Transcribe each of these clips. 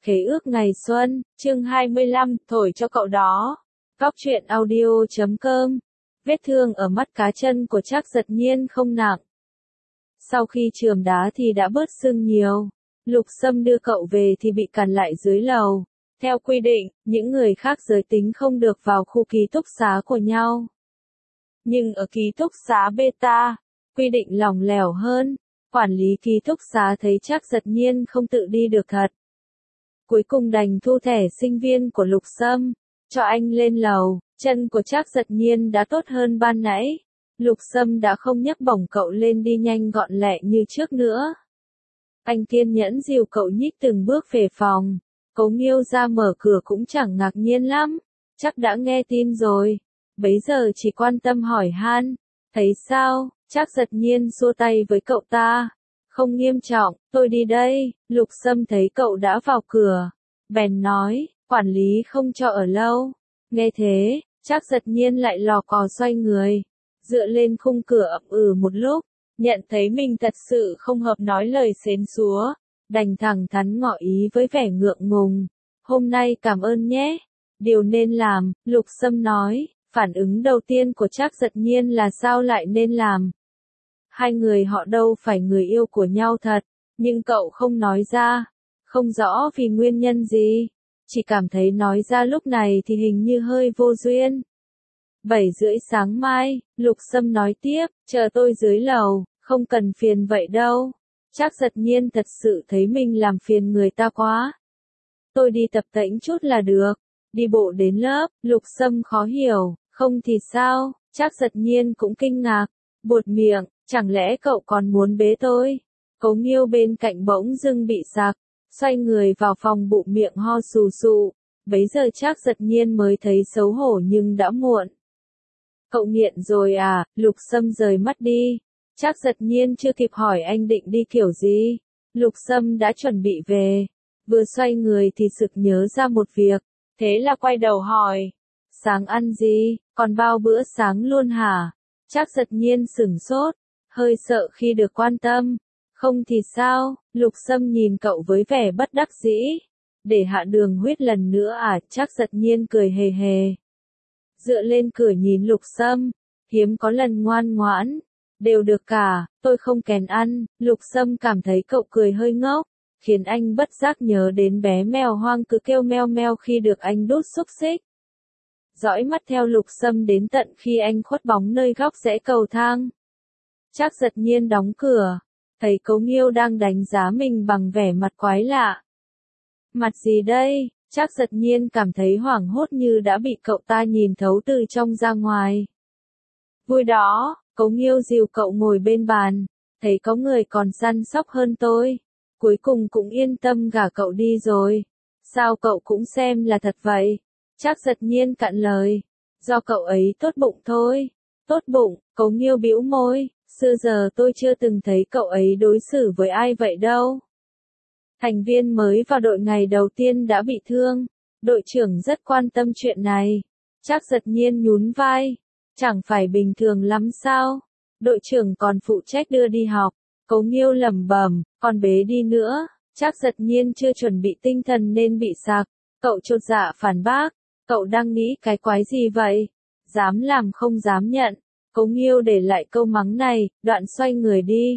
Khế ước ngày xuân, chương 25, thổi cho cậu đó. Góc truyện audio.com. Vết thương ở mắt cá chân của Trác Giật Nhiên không nặng. Sau khi chườm đá thì đã bớt sưng nhiều. Lục Sâm đưa cậu về thì bị cản lại dưới lầu. Theo quy định, những người khác giới tính không được vào khu ký túc xá của nhau. Nhưng ở ký túc xá Beta, quy định lỏng lẻo hơn. Quản lý ký túc xá thấy Trác Giật Nhiên không tự đi được thật. Cuối cùng đành thu thẻ sinh viên của Lục Sâm, cho anh lên lầu. Chân của Trác Giật Nhiên đã tốt hơn ban nãy. Lục Sâm đã không nhấc bổng cậu lên đi nhanh gọn lẹ như trước nữa. Anh kiên nhẫn dìu cậu nhích từng bước về phòng. Cố Nghiêu ra mở cửa cũng chẳng ngạc nhiên lắm. Chắc đã nghe tin rồi. Bấy giờ chỉ quan tâm hỏi han. Thấy sao? Trác Giật Nhiên xua tay với cậu ta. Không nghiêm trọng, tôi đi đây. Lục Sâm thấy cậu đã vào cửa. Bèn nói, quản lý không cho ở lâu. Nghe thế, Trác Giật Nhiên lại lò cò xoay người. Dựa lên khung cửa ậm một lúc. Nhận thấy mình thật sự không hợp nói lời xến xúa. Đành thẳng thắn ngỏ ý với vẻ ngượng ngùng. Hôm nay cảm ơn nhé. Điều nên làm, Lục Sâm nói. Phản ứng đầu tiên của Trác Giật Nhiên là sao lại nên làm. Hai người họ đâu phải người yêu của nhau thật, nhưng cậu không nói ra. Không rõ vì nguyên nhân gì. Chỉ cảm thấy nói ra lúc này thì hình như hơi vô duyên. 7:30 sáng mai, Lục Sâm nói tiếp, chờ tôi dưới lầu, không cần phiền vậy đâu. Trác Giật Nhiên thật sự thấy mình làm phiền người ta quá. Tôi đi tập tễnh chút là được. Đi bộ đến lớp, Lục Sâm khó hiểu, không thì sao? Trác Giật Nhiên cũng kinh ngạc, buột miệng, chẳng lẽ cậu còn muốn bế tôi? Cố Nghiêu bên cạnh bỗng dưng bị sặc, xoay người vào phòng bụng miệng ho sù sụ. Bấy giờ Trác Giật Nhiên mới thấy xấu hổ nhưng đã muộn. Cậu nghiện rồi à? Lục Sâm rời mắt đi. Trác Giật Nhiên chưa kịp hỏi anh định đi kiểu gì. Lục Sâm đã chuẩn bị về. Vừa xoay người thì sực nhớ ra một việc. Thế là quay đầu hỏi. Sáng ăn gì? Còn bao bữa sáng luôn hả? Trác Giật Nhiên sửng sốt. Hơi sợ khi được quan tâm. Không thì sao? Lục Sâm nhìn cậu với vẻ bất đắc dĩ. Để hạ đường huyết lần nữa à? Trác Giật Nhiên cười hề hề. Dựa lên cửa nhìn Lục Sâm. Hiếm có lần ngoan ngoãn. Đều được cả, tôi không kén ăn. Lục Sâm cảm thấy cậu cười hơi ngốc. Khiến anh bất giác nhớ đến bé mèo hoang cứ kêu meo meo khi được anh đút xúc xích. Dõi mắt theo Lục Sâm đến tận khi anh khuất bóng nơi góc rẽ cầu thang. Trác Giật Nhiên đóng cửa. Thấy Cố Nghiêu đang đánh giá mình bằng vẻ mặt quái lạ. Mặt gì đây? Trác Giật Nhiên cảm thấy hoảng hốt như đã bị cậu ta nhìn thấu từ trong ra ngoài. Vui đó, Cố Nghiêu dìu cậu ngồi bên bàn. Thấy có người còn săn sóc hơn tôi. Cuối cùng cũng yên tâm gả cậu đi rồi. Sao cậu cũng xem là thật vậy? Trác Giật Nhiên cạn lời. Do cậu ấy tốt bụng thôi. Tốt bụng, Cố Nghiêu bĩu môi. Xưa giờ tôi chưa từng thấy cậu ấy đối xử với ai vậy đâu. Thành viên mới vào đội ngày đầu tiên đã bị thương. Đội trưởng rất quan tâm chuyện này. Trác Giật Nhiên nhún vai. Chẳng phải bình thường lắm sao? Đội trưởng còn phụ trách đưa đi học. Cố Nghiêu lẩm bẩm, còn bế đi nữa. Trác Giật Nhiên chưa chuẩn bị tinh thần nên bị sặc. Cậu chột dạ phản bác. Cậu đang nghĩ cái quái gì vậy? Dám làm không dám nhận. Cố Nghiêu để lại câu mắng này, đoạn xoay người đi.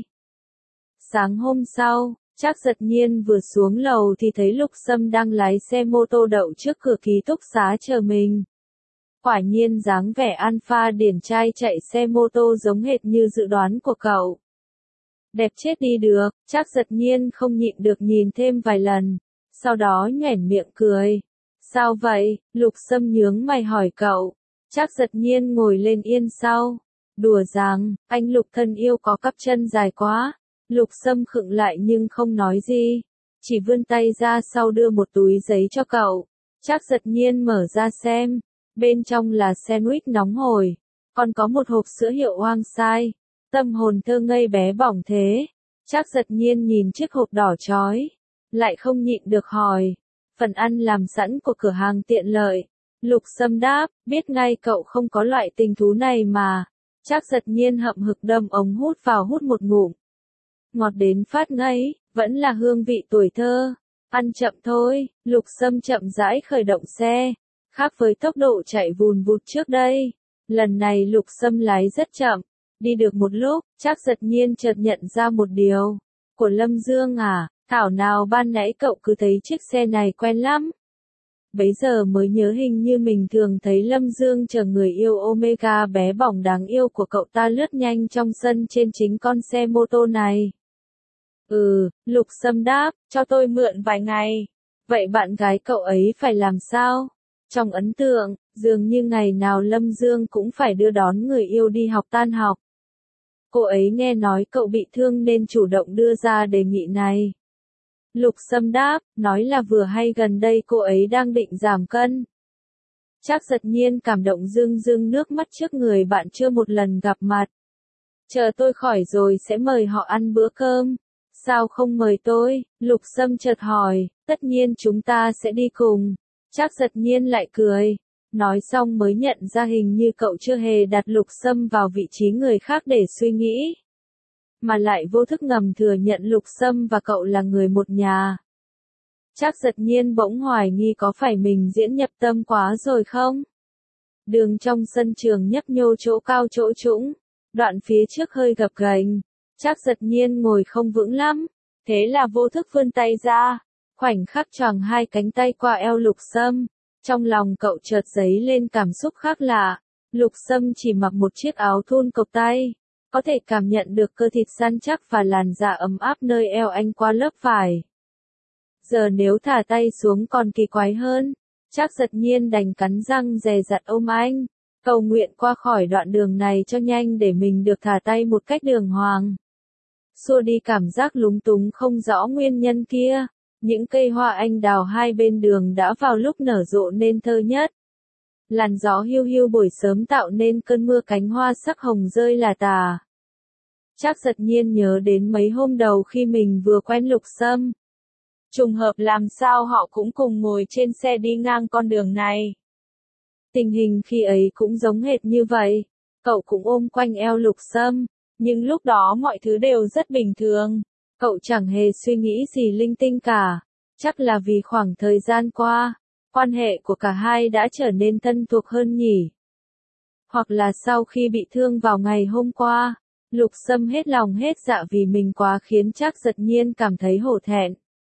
Sáng hôm sau, Trác Giật Nhiên vừa xuống lầu thì thấy Lục Sâm đang lái xe mô tô đậu trước cửa ký túc xá chờ mình. Quả nhiên dáng vẻ alpha điển trai chạy xe mô tô giống hệt như dự đoán của cậu. Đẹp chết đi được, Trác Giật Nhiên không nhịn được nhìn thêm vài lần. Sau đó nhoẻn miệng cười. Sao vậy? Lục Sâm nhướng mày hỏi cậu. Trác Giật Nhiên ngồi lên yên sau. Đùa rằng, anh Lục thân yêu có cặp chân dài quá. Lục Sâm khựng lại nhưng không nói gì. Chỉ vươn tay ra sau đưa một túi giấy cho cậu. Trác Giật Nhiên mở ra xem. Bên trong là sandwich nóng hổi. Còn có một hộp sữa hiệu Oang Sai. Tâm hồn thơ ngây bé bỏng thế. Trác Giật Nhiên nhìn chiếc hộp đỏ chói. Lại không nhịn được hỏi. Phần ăn làm sẵn của cửa hàng tiện lợi. Lục Sâm đáp, biết ngay cậu không có loại tình thú này mà. Trác Giật Nhiên hậm hực đâm ống hút vào hút một ngụm. Ngọt đến phát ngấy, vẫn là hương vị tuổi thơ. Ăn chậm thôi, Lục Sâm chậm rãi khởi động xe. Khác với tốc độ chạy vùn vụt trước đây, lần này Lục Sâm lái rất chậm. Đi được một lúc, Trác Giật Nhiên chợt nhận ra một điều. Của Lâm Dương à, thảo nào ban nãy cậu cứ thấy chiếc xe này quen lắm. Bấy giờ mới nhớ hình như mình thường thấy Lâm Dương chờ người yêu Omega bé bỏng đáng yêu của cậu ta lướt nhanh trong sân trên chính con xe mô tô này. Lục Sâm đáp, cho tôi mượn vài ngày. Vậy bạn gái cậu ấy phải làm sao? Trong ấn tượng, dường như ngày nào Lâm Dương cũng phải đưa đón người yêu đi học tan học. Cô ấy nghe nói cậu bị thương nên chủ động đưa ra đề nghị này. Lục Sâm đáp, nói là vừa hay gần đây cô ấy đang định giảm cân. Trác Giật Nhiên cảm động rưng rưng nước mắt trước người bạn chưa một lần gặp mặt. Chờ tôi khỏi rồi sẽ mời họ ăn bữa cơm. Sao không mời tôi? Lục Sâm chợt hỏi, tất nhiên chúng ta sẽ đi cùng. Trác Giật Nhiên lại cười. Nói xong mới nhận ra hình như cậu chưa hề đặt Lục Sâm vào vị trí người khác để suy nghĩ. Mà lại vô thức ngầm thừa nhận Lục Sâm và cậu là người một nhà. Trác Giật Nhiên bỗng hoài nghi có phải mình diễn nhập tâm quá rồi không? Đường trong sân trường nhấp nhô chỗ cao chỗ trũng, đoạn phía trước hơi gập ghềnh. Trác Giật Nhiên ngồi không vững lắm, thế là vô thức vươn tay ra, khoảnh khắc choàng hai cánh tay qua eo Lục Sâm. Trong lòng cậu chợt dấy lên cảm xúc khác lạ. Lục Sâm chỉ mặc một chiếc áo thun cộc tay, có thể cảm nhận được cơ thịt săn chắc và làn da ấm áp nơi eo anh qua lớp vải. Giờ nếu thả tay xuống còn kỳ quái hơn. Trác Giật Nhiên đành cắn răng dè dặt ôm anh, cầu nguyện qua khỏi đoạn đường này cho nhanh để mình được thả tay một cách đường hoàng. Xua đi cảm giác lúng túng không rõ nguyên nhân kia, những cây hoa anh đào hai bên đường đã vào lúc nở rộ nên thơ nhất. Làn gió hiu hiu buổi sớm tạo nên cơn mưa cánh hoa sắc hồng rơi là tà. Trác Giật Nhiên nhớ đến mấy hôm đầu khi mình vừa quen Lục Sâm. Trùng hợp làm sao họ cũng cùng ngồi trên xe đi ngang con đường này. Tình hình khi ấy cũng giống hệt như vậy, cậu cũng ôm quanh eo Lục Sâm, nhưng lúc đó mọi thứ đều rất bình thường, cậu chẳng hề suy nghĩ gì linh tinh cả, chắc là vì khoảng thời gian qua, quan hệ của cả hai đã trở nên thân thuộc hơn nhỉ. Hoặc là sau khi bị thương vào ngày hôm qua, Lục Sâm hết lòng hết dạ vì mình quá khiến Trác Giật Nhiên cảm thấy hổ thẹn.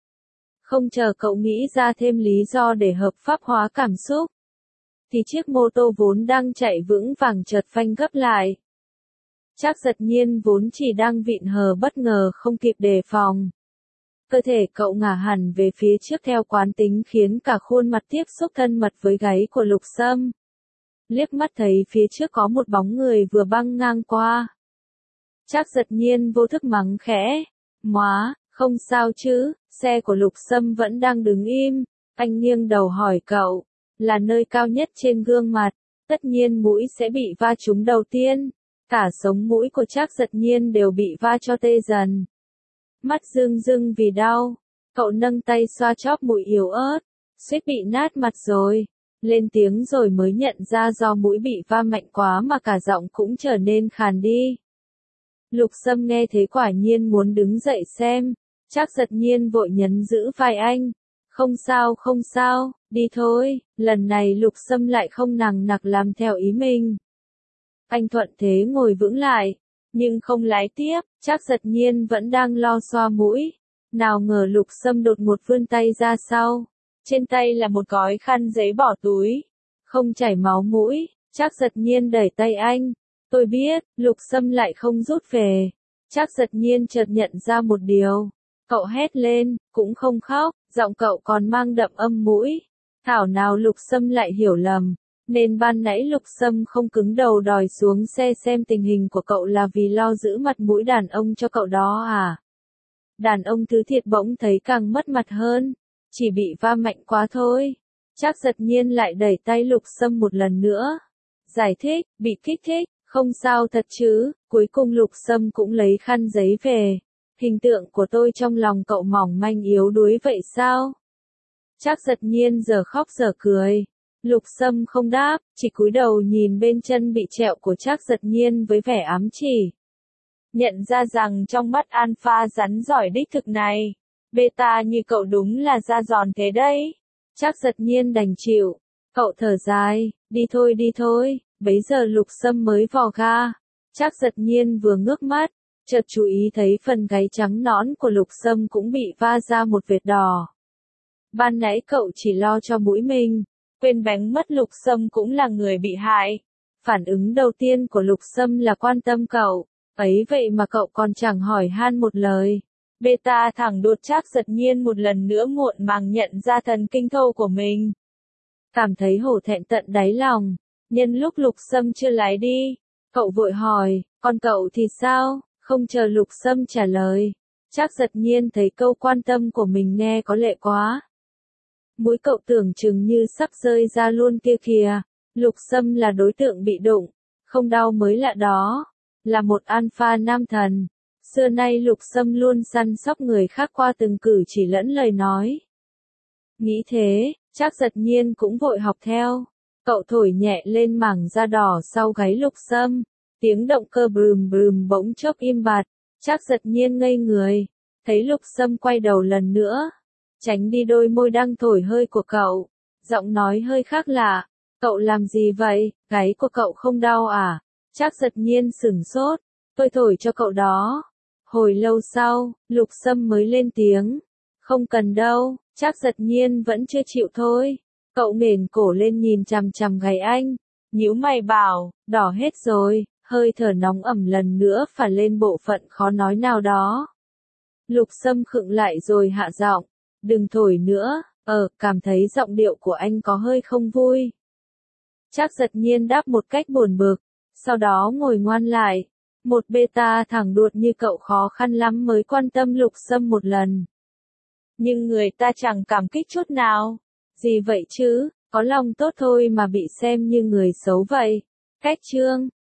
Không chờ cậu nghĩ ra thêm lý do để hợp pháp hóa cảm xúc, thì chiếc mô tô vốn đang chạy vững vàng chợt phanh gấp lại. Trác Giật Nhiên vốn chỉ đang vịn hờ bất ngờ không kịp đề phòng. Cơ thể cậu ngả hẳn về phía trước theo quán tính khiến cả khuôn mặt tiếp xúc thân mật với gáy của Lục Sâm. Liếc mắt thấy phía trước có một bóng người vừa băng ngang qua. Trác Giật Nhiên vô thức mắng khẽ, "Móa, không sao chứ?" Xe của Lục Sâm vẫn đang đứng im, anh nghiêng đầu hỏi cậu, là nơi cao nhất trên gương mặt, tất nhiên mũi sẽ bị va trúng đầu tiên, cả sống mũi của Trác Giật Nhiên đều bị va cho tê dần. Mắt rưng rưng vì đau, cậu nâng tay xoa chóp mũi yếu ớt, suýt bị nát mặt rồi, lên tiếng rồi mới nhận ra do mũi bị va mạnh quá mà cả giọng cũng trở nên khàn đi. Lục Sâm nghe thế quả nhiên muốn đứng dậy xem. Trác Giật Nhiên vội nhấn giữ vai anh. Không sao, đi thôi. Lần này Lục Sâm lại không nằng nặc làm theo ý mình. Anh thuận thế ngồi vững lại, nhưng không lái tiếp. Trác Giật Nhiên vẫn đang lo xoa mũi. Nào ngờ Lục Sâm đột ngột vươn tay ra sau. Trên tay là một gói khăn giấy bỏ túi. Không chảy máu mũi. Trác Giật Nhiên đẩy tay anh. Tôi biết. Lục Sâm lại không rút về. Trác Giật Nhiên chợt nhận ra một điều. Cậu hét lên, cũng không khóc, giọng cậu còn mang đậm âm mũi. Thảo nào Lục Sâm lại hiểu lầm, nên ban nãy Lục Sâm không cứng đầu đòi xuống xe xem tình hình của cậu là vì lo giữ mặt mũi đàn ông cho cậu đó à? Đàn ông thứ thiệt bỗng thấy càng mất mặt hơn, chỉ bị va mạnh quá thôi. Trác Giật Nhiên lại đẩy tay Lục Sâm một lần nữa. Giải thích, bị kích thích, không sao thật chứ, cuối cùng Lục Sâm cũng lấy khăn giấy về. Hình tượng của tôi trong lòng cậu mỏng manh yếu đuối vậy sao? Trác Giật Nhiên giờ khóc giờ cười. Lục Sâm không đáp, chỉ cúi đầu nhìn bên chân bị trẹo của Trác Giật Nhiên với vẻ ám chỉ. Nhận ra rằng trong mắt alpha rắn giỏi đích thực này, beta như cậu đúng là da giòn thế đấy. Trác Giật Nhiên đành chịu. Cậu thở dài, đi thôi, bấy giờ Lục Sâm mới vò ga. Trác Giật Nhiên vừa ngước mắt, chợt chú ý thấy phần gáy trắng nõn của Lục Sâm cũng bị va ra một vệt đỏ. Ban nãy cậu chỉ lo cho mũi mình, quên bén mất Lục Sâm cũng là người bị hại. Phản ứng đầu tiên của Lục Sâm là quan tâm cậu, ấy vậy mà cậu còn chẳng hỏi han một lời. Beta thẳng đột Trác Giật Nhiên một lần nữa muộn màng nhận ra thần kinh thô của mình. Cảm thấy hổ thẹn tận đáy lòng, nhân lúc Lục Sâm chưa lái đi, cậu vội hỏi, còn cậu thì sao? Không chờ Lục Sâm trả lời, Trác Giật Nhiên thấy câu quan tâm của mình nghe có lệ quá. Mũi cậu tưởng chừng như sắp rơi ra luôn kia kìa. Lục Sâm là đối tượng bị đụng, không đau mới lạ đó, là một alpha nam thần. Xưa nay Lục Sâm luôn săn sóc người khác qua từng cử chỉ lẫn lời nói. Nghĩ thế, Trác Giật Nhiên cũng vội học theo. Cậu thổi nhẹ lên mảng da đỏ sau gáy Lục Sâm, tiếng động cơ bùm bùm bỗng chốc im bặt. Trác Giật Nhiên ngây người, thấy Lục Sâm quay đầu lần nữa, tránh đi đôi môi đang thổi hơi của cậu, giọng nói hơi khác lạ. Cậu làm gì vậy, gáy của cậu không đau à? Trác Giật Nhiên sửng sốt, tôi thổi cho cậu đó. Hồi lâu sau, Lục Sâm mới lên tiếng. Không cần đâu, Trác Giật Nhiên vẫn chưa chịu thôi. Cậu nghển cổ lên nhìn chằm chằm gáy anh, nhíu mày bảo, đỏ hết rồi, hơi thở nóng ẩm lần nữa phả lên bộ phận khó nói nào đó. Lục Sâm khựng lại rồi hạ giọng, đừng thổi nữa, cảm thấy giọng điệu của anh có hơi không vui. Trác Giật Nhiên đáp một cách buồn bực, sau đó ngồi ngoan lại. Một beta thẳng đuột như cậu khó khăn lắm mới quan tâm Lục Sâm một lần. Nhưng người ta chẳng cảm kích chút nào. Gì vậy chứ, có lòng tốt thôi mà bị xem như người xấu vậy. Cách chương